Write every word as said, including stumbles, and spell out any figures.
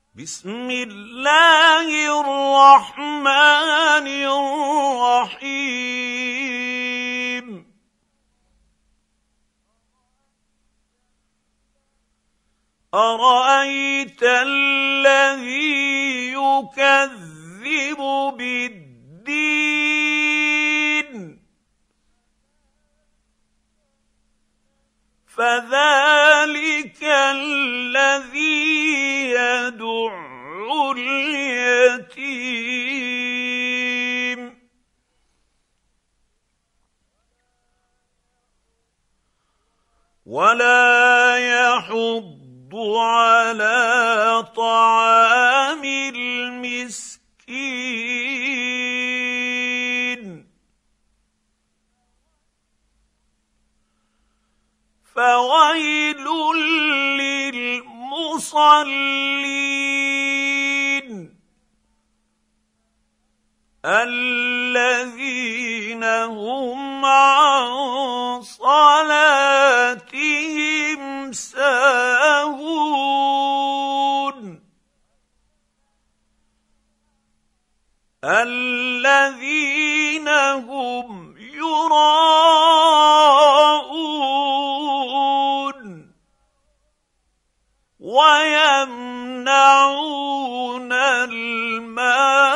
بسم الله الرحمن الرحيم أرأيت الذي يكذب بالدين فذلك الذي يدع اليتيم ولا يحض على طعام المسكين فويل للمصلين الذين هم عن صلاتهم ساهون الذين هم يراءون ويمنعون الماء